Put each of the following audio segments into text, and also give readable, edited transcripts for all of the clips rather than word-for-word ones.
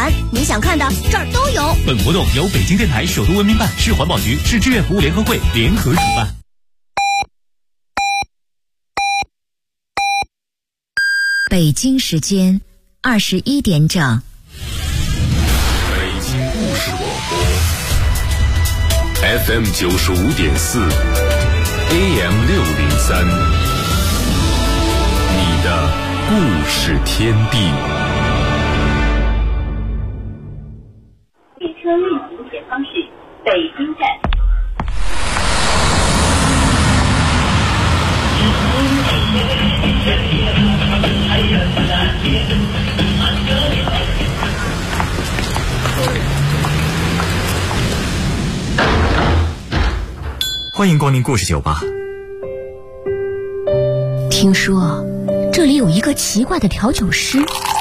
玩，你想看的这儿都有。 本活动由北京电台首都文明办、市环保局、市志愿服务联合会联合主办。 北京时间21点整。 北京故事广播 FM 95.4 AM 603，你的故事天地。 列车运行前方是北京站。 欢迎光临故事酒吧。 听说这里有一个奇怪的调酒师，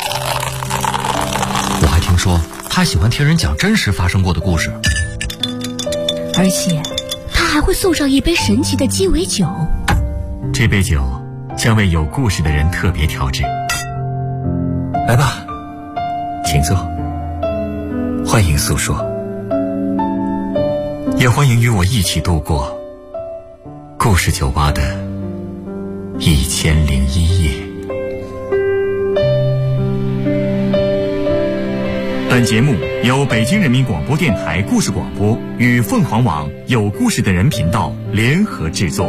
我还听说他喜欢听人讲真实发生过的故事， 而且他还会送上一杯神奇的鸡尾酒。 这杯酒将为有故事的人特别调制。来吧，请坐，欢迎诉说，也欢迎与我一起度过故事酒吧的1001夜。本节目由北京人民广播电台故事广播与凤凰网有故事的人频道联合制作。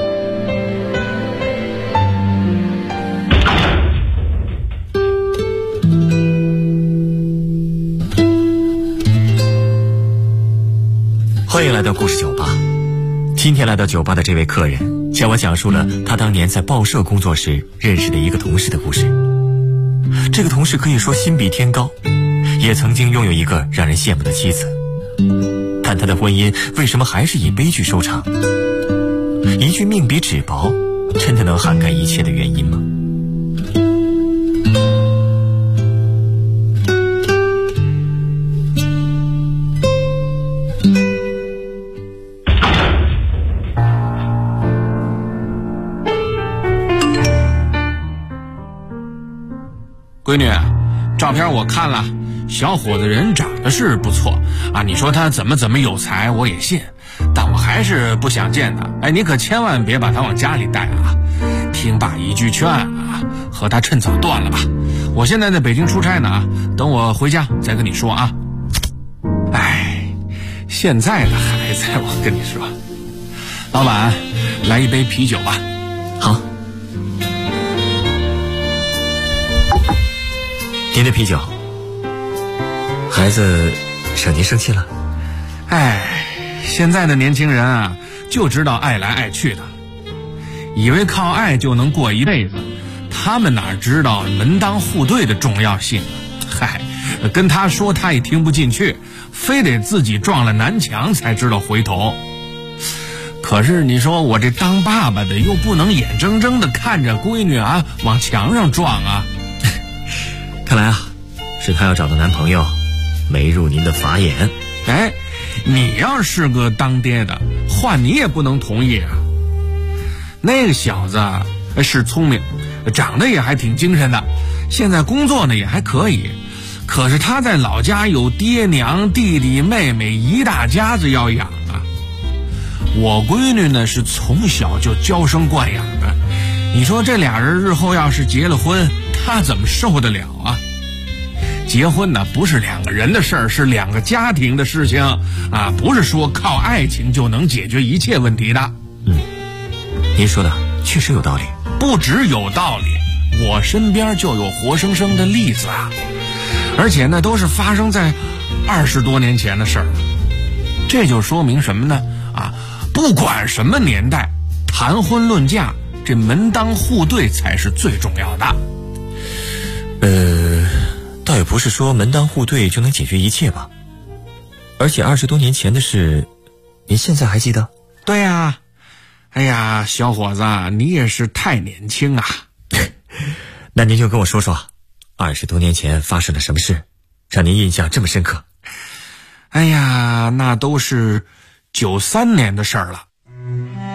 欢迎来到故事酒吧。今天来到酒吧的这位客人向我讲述了他当年在报社工作时认识的一个同事的故事。这个同事可以说心比天高，也曾经拥有一个让人羡慕的妻子，但他的婚姻为什么还是以悲剧收场？一句命比纸薄，真的能涵盖一切的原因吗？ 闺女，照片我看了，小伙子人长得是不错啊，你说他怎么有才我也信，但我还是不想见他。哎，你可千万别把他往家里带啊！听爸一句劝啊，和他趁早断了吧。我现在在北京出差呢啊，等我回家再跟你说啊。哎，现在的孩子，我跟你说，老板，来一杯啤酒吧。 好。您的啤酒。孩子惹您生气了？ 哎，现在的年轻人啊，就知道爱来爱去的，以为靠爱就能过一辈子，他们哪知道门当户对的重要性啊？嗨，跟他说他也听不进去，非得自己撞了南墙才知道回头。可是你说我这当爸爸的又不能眼睁睁地看着闺女啊往墙上撞啊。 看来啊，是她要找的男朋友没入您的法眼。 哎，你要是个当爹的，换你也不能同意啊。那个小子是聪明，长得也还挺精神的，现在工作呢也还可以，可是他在老家有爹娘弟弟妹妹一大家子要养啊。我闺女呢是从小就娇生惯养的，你说这俩人日后要是结了婚，他怎么受得了啊？结婚呢不是两个人的事儿，是两个家庭的事情啊，不是说靠爱情就能解决一切问题的。 您说的确实有道理。 不只有道理，我身边就有活生生的例子啊，而且那都是发生在20多年前的事儿。这就说明什么呢？啊，不管什么年代，谈婚论嫁，这门当户对才是最重要的。 倒也不是说门当户对就能解决一切吧。而且20多年前的事，您现在还记得？ 对呀。哎呀，小伙子，你也是太年轻啊。 那您就跟我说说，20多年前发生了什么事，让您印象这么深刻？ 哎呀，那都是93年的事儿了。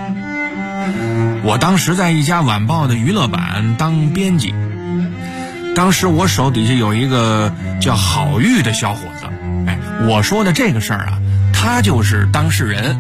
我当时在一家晚报的娱乐版当编辑， 当时我手底下有一个叫郝玉的小伙子，我说的这个事儿啊，他就是当事人。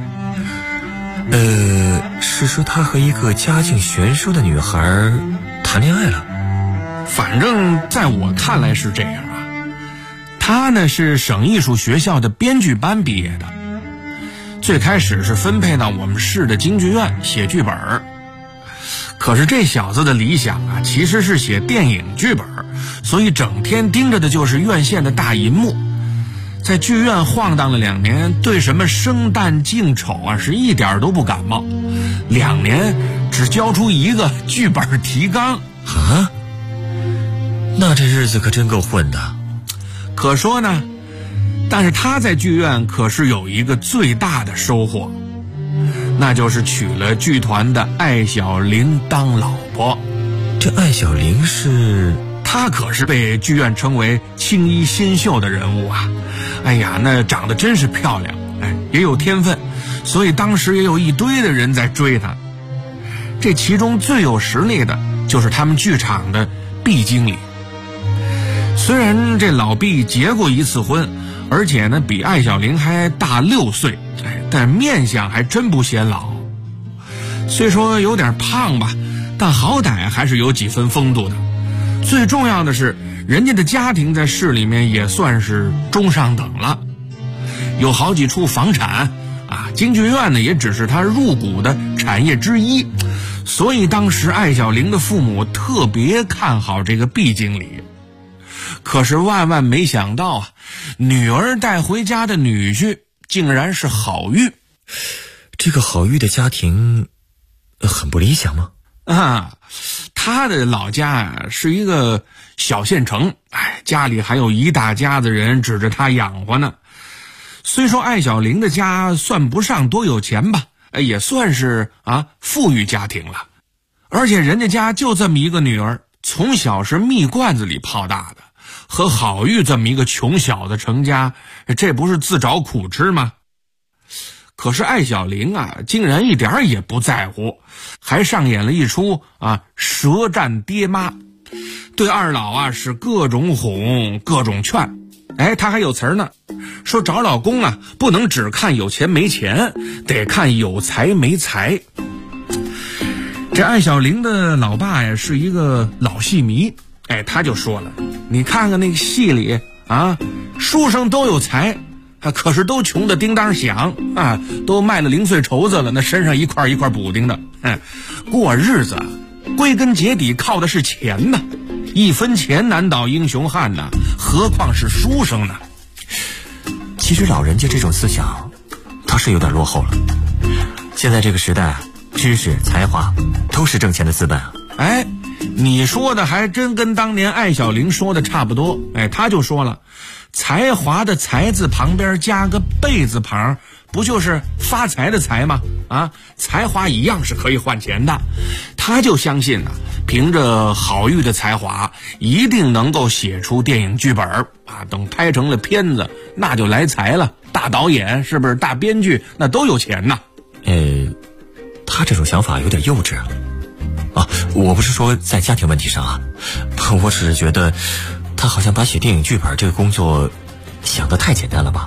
是说他和一个家境悬殊的女孩谈恋爱了？ 反正在我看来是这样啊。他呢是省艺术学校的编剧班毕业的，最开始是分配到我们市的京剧院写剧本。可是这小子的理想啊，其实是写电影剧本，所以整天盯着的就是院线的大银幕。在剧院晃荡了2年，对什么生旦净丑啊是一点都不感冒。2年只交出一个剧本提纲啊，那这日子可真够混的。 可说呢，但是他在剧院可是有一个最大的收获，那就是娶了剧团的艾小玲当老婆。 这艾小玲是？ 她可是被剧院称为青衣新秀的人物啊！哎呀，那长得真是漂亮，也有天分，所以当时也有一堆的人在追她。这其中最有实力的就是他们剧场的毕经理。虽然这老毕结过一次婚，而且呢比艾小玲还大6岁，但面相还真不显老。虽说有点胖吧，但好歹还是有几分风度的。最重要的是，人家的家庭在市里面也算是中上等了，有好几处房产啊，京剧院呢也只是他入股的产业之一，所以当时艾小玲的父母特别看好这个毕经理。可是万万没想到啊，女儿带回家的女婿竟然是郝玉。 这个郝玉的家庭很不理想吗？ 他的老家啊是一个小县城，家里还有一大家子人指着他养活呢。虽说艾小玲的家算不上多有钱吧，也算是富裕家庭了。而且人家家就这么一个女儿，从小是蜜罐子里泡大的，和郝玉这么一个穷小子成家，这不是自找苦吃吗？可是艾小玲啊，竟然一点也不在乎，还上演了一出舌战爹妈，对二老啊是各种哄各种劝。他还有词儿呢，说找老公啊不能只看有钱没钱，得看有才没才。这艾小玲的老爸呀是一个老戏迷，他就说了，你看看那个戏里书生都有才，可是都穷得叮当响都卖了零碎绸子了，那身上一块一块补丁的。过日子归根结底靠的是钱呐，一分钱难倒英雄汉呐，何况是书生呢？ 其实老人家这种思想倒是有点落后了。现在这个时代，知识才华都是挣钱的资本啊。 你说的还真跟当年艾小玲说的差不多。他就说了，才华的才字旁边加个贝字旁，不就是发财的财吗？才华一样是可以换钱的。他就相信凭着郝玉的才华，一定能够写出电影剧本等拍成了片子，那就来财了。大导演是不是大编剧那都有钱呢？ 他这种想法有点幼稚我不是说在家庭问题上我只是觉得他好像把写电影剧本这个工作想得太简单了吧。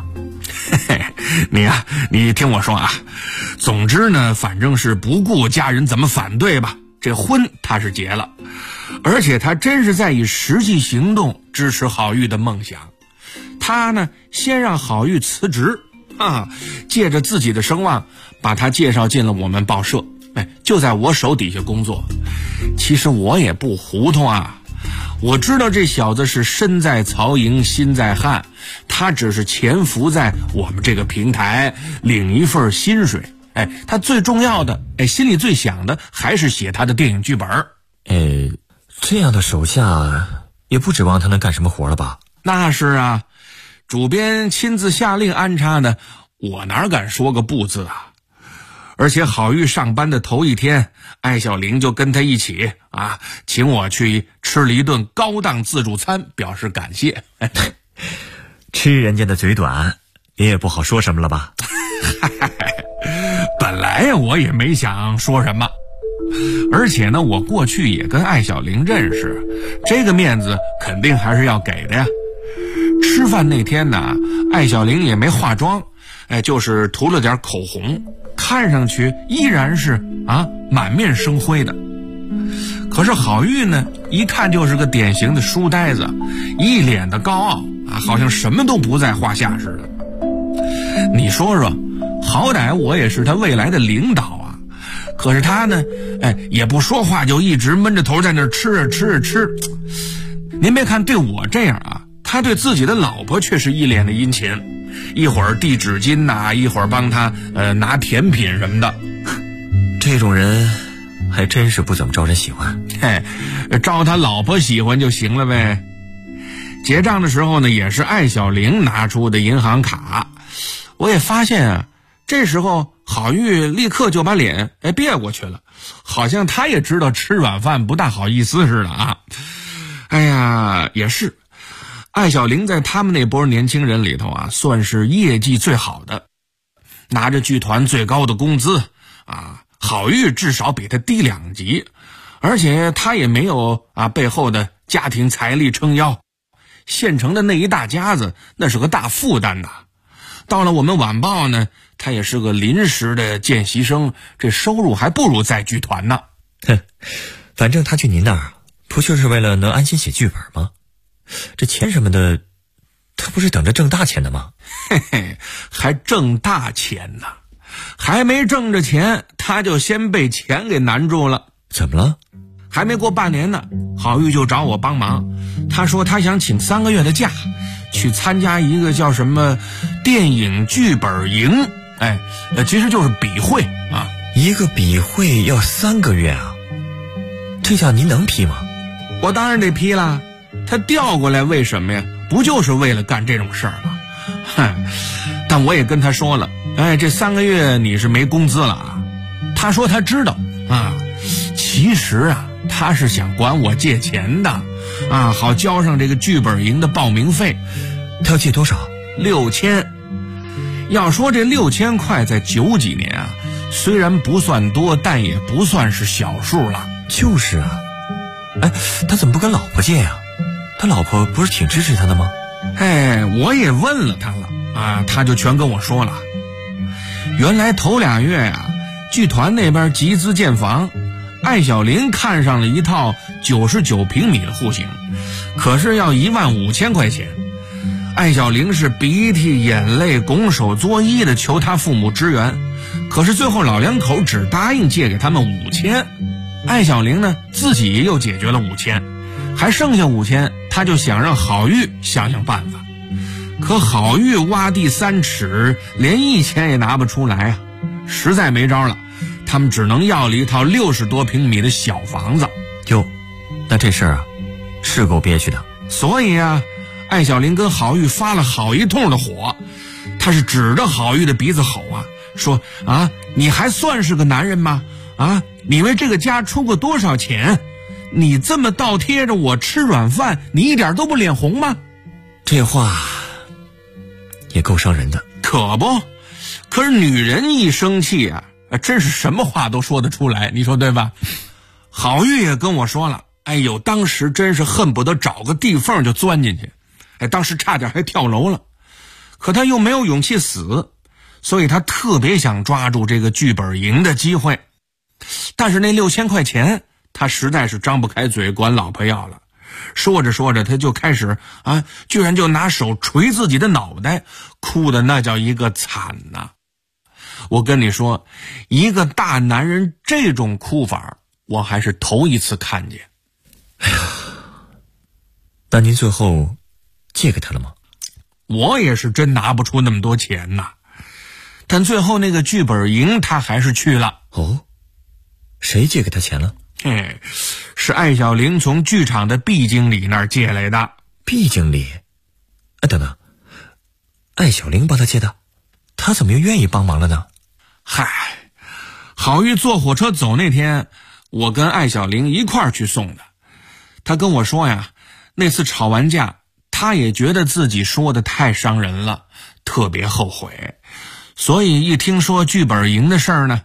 你听我说总之呢，反正是不顾家人怎么反对吧，这婚他是结了，而且他真是在以实际行动支持郝玉的梦想。他呢先让郝玉辞职借着自己的声望把他介绍进了我们报社，就在我手底下工作。其实我也不糊涂我知道这小子是身在曹营心在汉，他只是潜伏在我们这个平台领一份薪水，他最重要的心里最想的还是写他的电影剧本。 这样的手下也不指望他能干什么活了吧？ 那是主编亲自下令安插的，我哪敢说个不字而且郝玉上班的头一天，艾小玲就跟他一起请我去吃了一顿高档自助餐，表示感谢。 吃人家的嘴短，你也不好说什么了吧？ 本来我也没想说什么， 而且呢，我过去也跟艾小玲认识，这个面子肯定还是要给的呀。吃饭那天呢，艾小玲也没化妆，就是涂了点口红，看上去依然是满面生辉的。可是郝玉呢，一看就是个典型的书呆子，一脸的高傲好像什么都不在话下似的。你说说，好歹我也是他未来的领导啊，可是他呢，也不说话，就一直闷着头在那儿吃。您别看对我这样啊，他对自己的老婆却是一脸的殷勤，一会儿递纸巾呐，一会儿帮他拿甜品什么的。 这种人还真是不怎么招人喜欢。 招他老婆喜欢就行了呗。结账的时候呢，也是艾小玲拿出的银行卡。我也发现啊，这时候郝玉立刻就把脸别过去了，好像他也知道吃软饭不大好意思似的啊。哎呀，也是，艾小玲在他们那波年轻人里头啊，算是业绩最好的，拿着剧团最高的工资啊。郝玉至少比他低2级，而且他也没有背后的家庭财力撑腰，县城的那一大家子那是个大负担呐。到了我们晚报呢，他也是个临时的见习生，这收入还不如在剧团呢。 反正他去您那儿不就是为了能安心写剧本吗？这钱什么的，他不是等着挣大钱的吗？ 还挣大钱呢，还没挣着钱，他就先被钱给难住了。 怎么了？ 还没过半年呢，郝玉就找我帮忙，他说他想请3个月的假，去参加一个叫什么电影剧本营，其实就是笔会啊。 一个笔会要3个月啊？这下您能批吗？ 我当然得批啦，他调过来为什么呀？不就是为了干这种事儿吗？但我也跟他说了，这3个月你是没工资了啊。他说他知道啊，其实啊，他是想管我借钱的啊，好交上这个剧本营的报名费。 他要借多少 ？6000。要说这6000块在90几年啊，虽然不算多，但也不算是小数了。 就是啊，他怎么不跟老婆借呀？他老婆不是挺支持他的吗？ 我也问了他了啊，他就全跟我说了。原来头2月啊，剧团那边集资建房，艾小玲看上了一套99平米的户型，可是要15000块钱。艾小玲是鼻涕眼泪拱手作揖的求他父母支援，可是最后老两口只答应借给他们5000。艾小玲呢，自己又解决了5000，还剩下5000，他就想让郝玉想想办法。可郝玉挖地3尺，连1000也拿不出来啊，实在没招了，他们只能要了一套60多平米的小房子。 哟，那这事儿啊，是够憋屈的。 所以啊，艾小玲跟郝玉发了好一通的火，他是指着郝玉的鼻子吼啊，说啊，你还算是个男人吗？啊，你为这个家出过多少钱？你这么倒贴着我吃软饭，你一点都不脸红吗？ 这话也够伤人的。 可不，可是女人一生气啊，真是什么话都说得出来，你说对吧？郝玉也跟我说了，当时真是恨不得找个地缝就钻进去，当时差点还跳楼了。可他又没有勇气死，所以他特别想抓住这个剧本营的机会。但是那6000块钱，他实在是张不开嘴管老婆要了。说着说着，他就开始居然就拿手捶自己的脑袋，哭的那叫一个惨呐。我跟你说，一个大男人这种哭法，我还是头一次看见。 那您最后借给他了吗？ 我也是真拿不出那么多钱呐，但最后那个剧本营他还是去了。 哦，谁借给他钱了？ 是艾小玲从剧场的毕经理那儿借来的。 毕经理？等等，艾小玲帮他借的，他怎么又愿意帮忙了呢？ 郝玉坐火车走那天，我跟艾小玲一块儿去送的。他跟我说呀，那次吵完架，他也觉得自己说的太伤人了，特别后悔。所以一听说剧本营的事儿呢，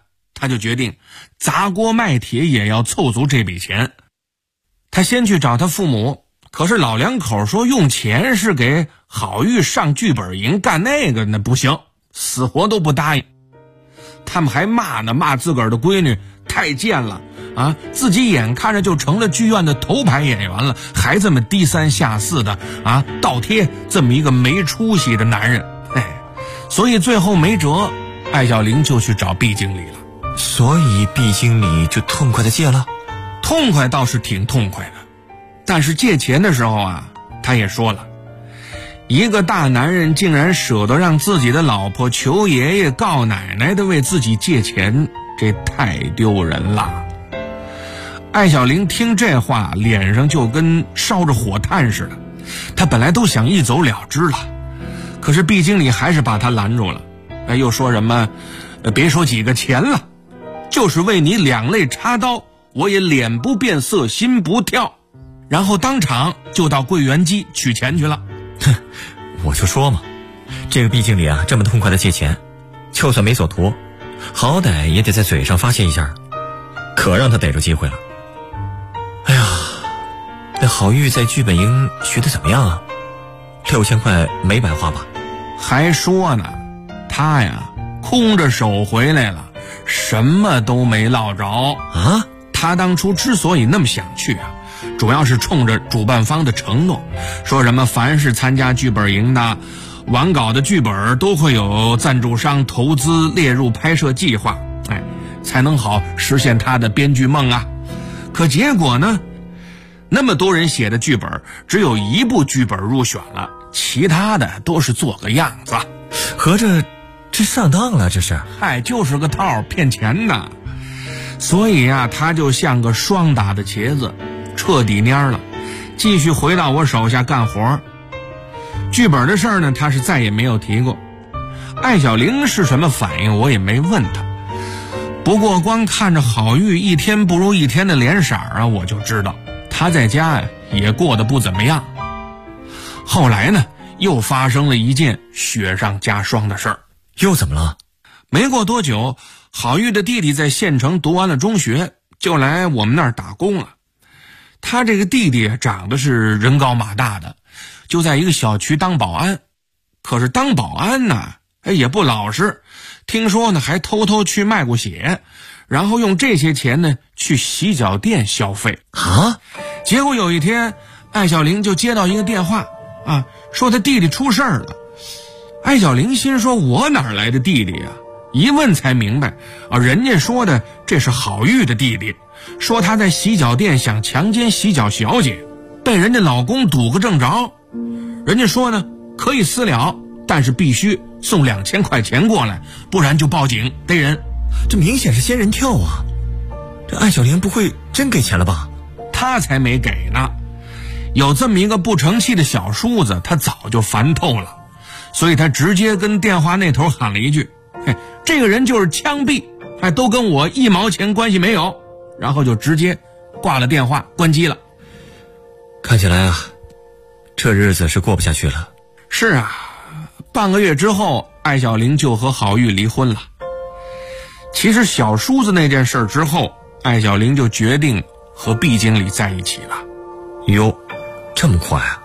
他就决定砸锅卖铁也要凑足这笔钱。他先去找他父母，可是老两口说用钱是给郝玉上剧本营干那个，那不行，死活都不答应。他们还骂自个儿的闺女太贱了啊！自己眼看着就成了剧院的头牌演员了，还这么低三下四的啊，倒贴这么一个没出息的男人。所以最后没辙，艾小玲就去找毕经理了。 所以毕经理就痛快的借了？ 痛快倒是挺痛快的，但是借钱的时候啊，他也说了，一个大男人竟然舍得让自己的老婆求爷爷告奶奶的为自己借钱，这太丢人了。艾小玲听这话，脸上就跟烧着火炭似的。她本来都想一走了之了，可是毕经理还是把她拦住了。又说什么别说几个钱了，就是为你两肋插刀，我也脸不变色心不跳。然后当场就到柜员机取钱去了。 哼，我就说嘛，这个毕经理啊，这么痛快的借钱，就算没所图，好歹也得在嘴上发泄一下，可让他逮住机会了。哎呀，那郝玉在剧本营学的怎么样啊？6000块没白花吧？ 还说呢，他呀空着手回来了，什么都没落着啊。 他当初之所以那么想去啊，主要是冲着主办方的承诺，说什么凡是参加剧本营的完稿的剧本都会有赞助商投资列入拍摄计划，才能好实现他的编剧梦啊。可结果呢，那么多人写的剧本，只有一部剧本入选了，其他的都是做个样子。 合着这上当了，这是？ 就是个套，骗钱的。所以啊，他就像个霜打的茄子，彻底蔫了，继续回到我手下干活。剧本的事儿呢，他是再也没有提过。艾小玲是什么反应，我也没问他。不过光看着郝玉一天不如一天的脸色啊，我就知道他在家呀也过得不怎么样。后来呢，又发生了一件雪上加霜的事儿。 又怎么了？ 没过多久，郝玉的弟弟在县城读完了中学，就来我们那儿打工了。他这个弟弟长得是人高马大的，就在一个小区当保安。可是当保安呢，也不老实，听说呢还偷偷去卖过血，然后用这些钱呢去洗脚店消费啊。 结果有一天，艾小玲就接到一个电话啊，说他弟弟出事儿了。艾小玲心说，我哪来的弟弟啊？一问才明白啊，人家说的这是郝玉的弟弟，说他在洗脚店想强奸洗脚小姐，被人家老公堵个正着。人家说呢，可以私了，但是必须送2000块钱过来，不然就报警逮人。 这明显是仙人跳啊！这艾小玲不会真给钱了吧？ 他才没给呢。有这么一个不成器的小叔子，他早就烦透了，所以他直接跟电话那头喊了一句，这个人就是枪毙，都跟我1毛钱关系没有，然后就直接挂了电话关机了。 看起来啊，这日子是过不下去了。 是啊，半个月之后，艾小玲就和郝玉离婚了。其实小叔子那件事之后，艾小玲就决定和毕经理在一起了。 哟，这么快啊？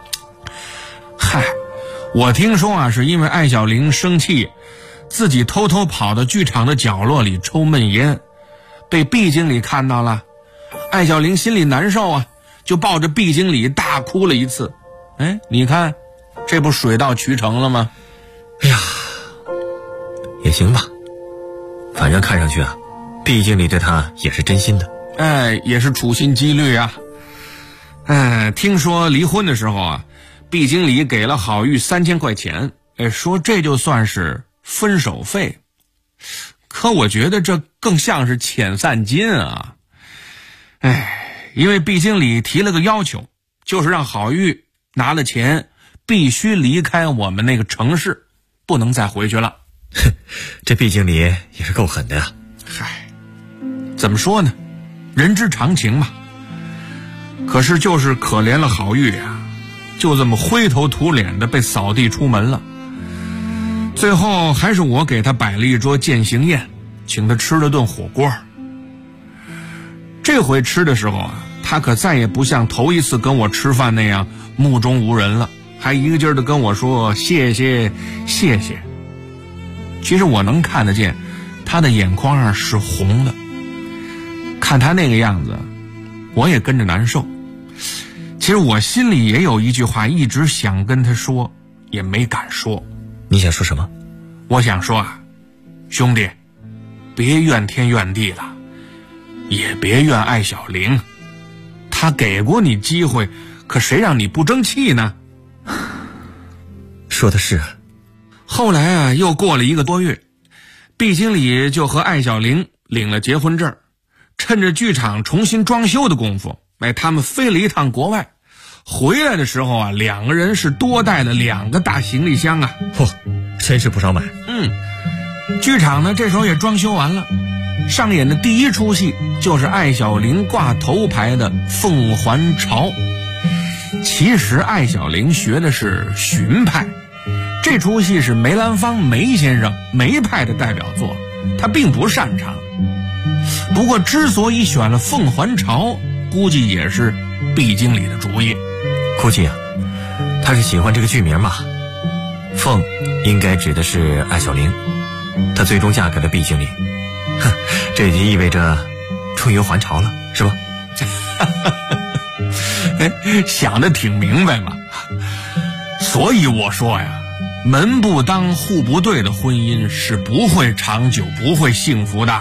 我听说啊，是因为艾小玲生气，自己偷偷跑到剧场的角落里抽闷烟，被毕经理看到了。艾小玲心里难受啊，就抱着毕经理大哭了一次。你看，这不水到渠成了吗？ 哎呀，也行吧，反正看上去啊，毕经理对他也是真心的。 也是处心积虑啊。听说离婚的时候啊，毕经理给了郝玉3000块钱，说这就算是分手费。可我觉得这更像是遣散金啊。因为毕经理提了个要求，就是让郝玉拿了钱必须离开我们那个城市，不能再回去了。 这毕经理也是够狠的呀。 怎么说呢，人之常情嘛。可是就是可怜了郝玉啊，就这么灰头土脸的被扫地出门了。最后还是我给他摆了一桌饯行宴， 请他吃了顿火锅。这回吃的时候啊，他可再也不像头一次跟我吃饭那样目中无人了，还一个劲儿的跟我说谢谢谢谢。其实我能看得见他的眼眶上是红的，看他那个样子我也跟着难受。其实我心里也有一句话一直想跟他说，也没敢说。 你想说什么？ 我想说啊，兄弟，别怨天怨地了，也别怨艾小玲，他给过你机会，可谁让你不争气呢？ 说的是。 后来啊，又过了1个多月，毕经理就和艾小玲领了结婚证，趁着剧场重新装修的功夫，他们飞了一趟国外。回来的时候啊，2个人是多带了2个大行李箱啊。 嚯，真是不少买。 剧场呢这时候也装修完了，上演的第1出戏就是艾小玲挂头牌的《凤还巢》。其实艾小玲学的是荀派，这出戏是梅兰芳梅先生梅派的代表作，他并不擅长。不过之所以选了《凤还巢》，估计也是毕经理的主意。 估计啊，他是喜欢这个剧名嘛。凤应该指的是艾小玲，她最终嫁给了毕经理，这也就意味着终于还巢了，是吧？ 想得挺明白嘛。所以我说呀，门不当户不对的婚姻是不会长久不会幸福的。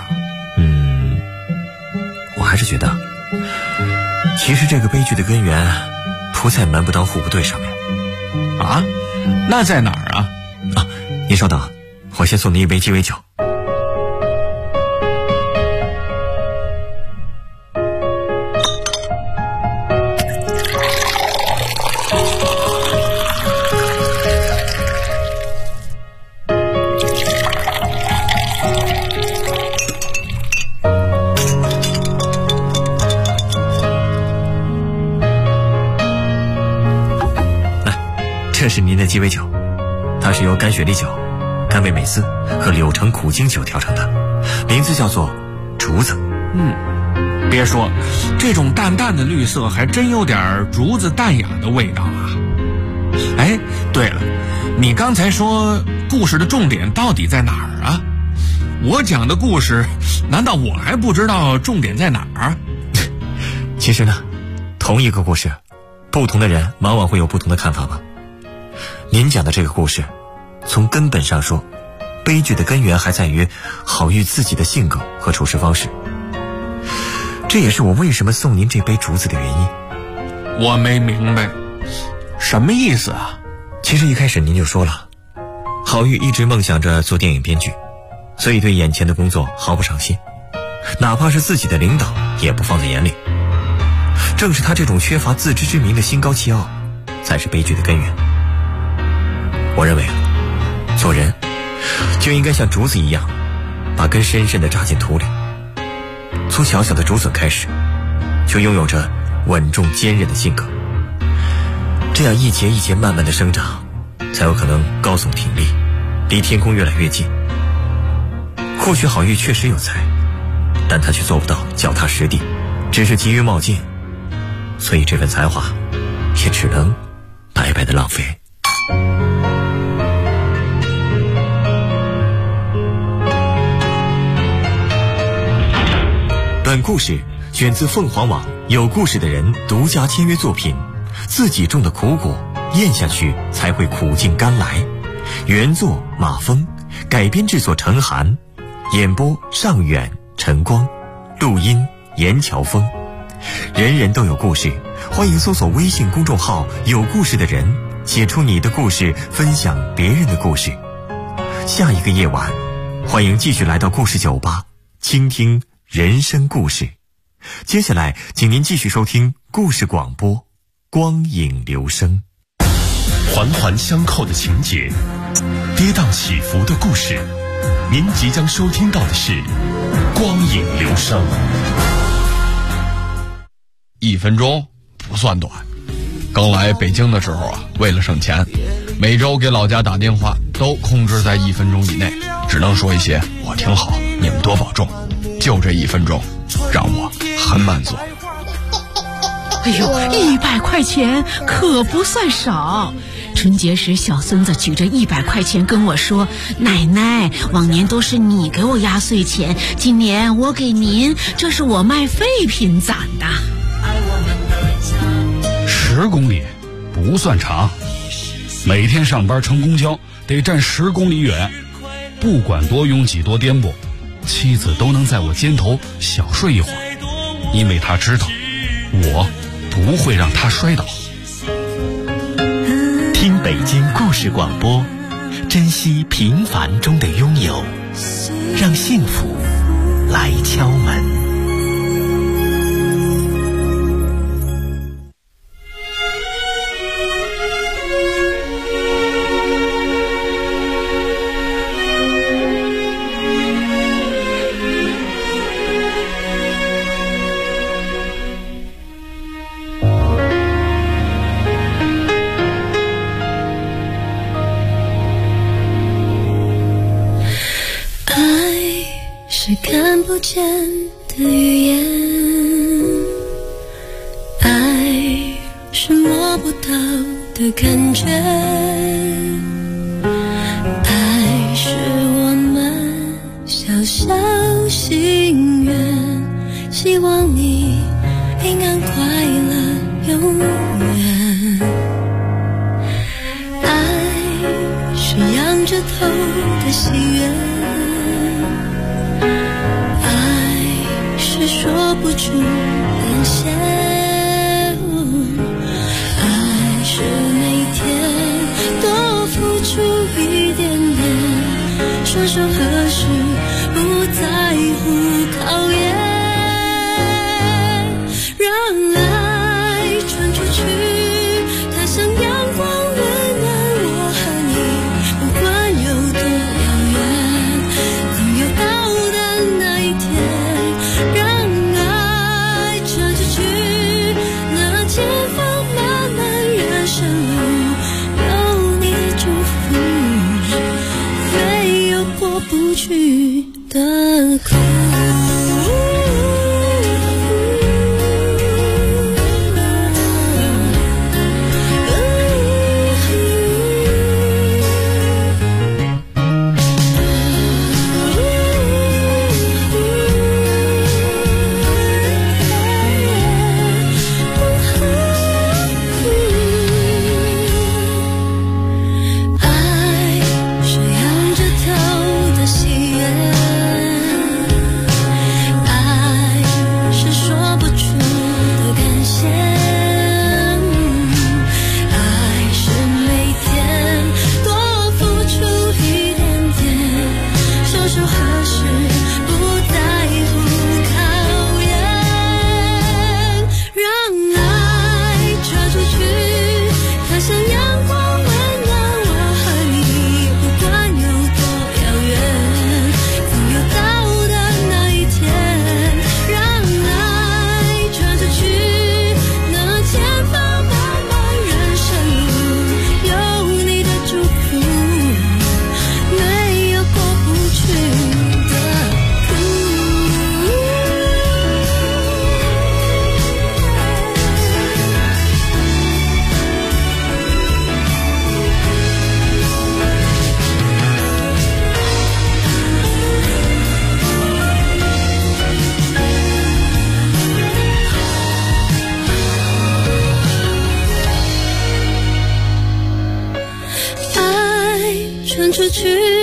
我还是觉得其实这个悲剧的根源不在门不当户不对上面。 啊？那在哪儿啊？ 你稍等，我先送你一杯鸡尾酒。这是您的鸡尾酒，它是由干雪莉酒、干味美思和柳橙苦精酒调成的，名字叫做竹子。 别说，这种淡淡的绿色还真有点竹子淡雅的味道啊。哎，对了，你刚才说故事的重点到底在哪儿啊？我讲的故事，难道我还不知道重点在哪儿？ 其实呢，同一个故事，不同的人往往会有不同的看法吧。您讲的这个故事，从根本上说，悲剧的根源还在于郝玉自己的性格和处事方式。这也是我为什么送您这杯竹子的原因。 我没明白，什么意思啊？ 其实一开始您就说了，郝玉一直梦想着做电影编剧，所以对眼前的工作毫不上心，哪怕是自己的领导也不放在眼里。正是他这种缺乏自知之明的心高气傲，才是悲剧的根源。我认为做人就应该像竹子一样，把根深深地扎进土里，从小小的竹笋开始，就拥有着稳重坚韧的性格，这样一节一节慢慢的生长，才有可能高耸挺立，离天空越来越近。或许郝玉确实有才，但他却做不到脚踏实地，只是急于冒进，所以这份才华也只能白白的浪费。本故事选自凤凰网有故事的人独家签约作品，自己种的苦果咽下去才会苦尽甘来。原作马峰，改编制作陈寒，演播尚远、陈光，录音严乔峰。人人都有故事，欢迎搜索微信公众号有故事的人，写出你的故事，分享别人的故事。下一个夜晚，欢迎继续来到故事酒吧，倾听人生故事。接下来请您继续收听故事广播，光影留声。 环环相扣的情节，跌宕起伏的故事，您即将收听到的是光影留声。 1分钟不算短。刚来北京的时候啊，为了省钱，每周给老家打电话， 都控制在1分钟以内，只能说一些我挺好，你们多保重。就这1分钟，让我很满足。 哎呦，100块钱可不算少。春节时，小孙子举着100块钱跟我说：“奶奶，往年都是你给我压岁钱，今年我给您，这是我卖废品攒的。” 10公里不算长，每天上班乘公交得站10公里远，不管多拥挤多颠簸，妻子都能在我肩头小睡一会儿，因为她知道我不会让她摔倒。 听北京故事广播，珍惜平凡中的拥有，让幸福来敲门。 是看不见的语言，爱是摸不到的感觉，爱是我们小小心愿，希望你平安快乐永远。爱是仰着头的喜悦，是说不出感谢，爱是每天多付出一点点，说说何时不在乎考验，让爱传出去，它像阳光温暖我和你，不管有多遥远，总有到达那一天。不去的苦。传出去。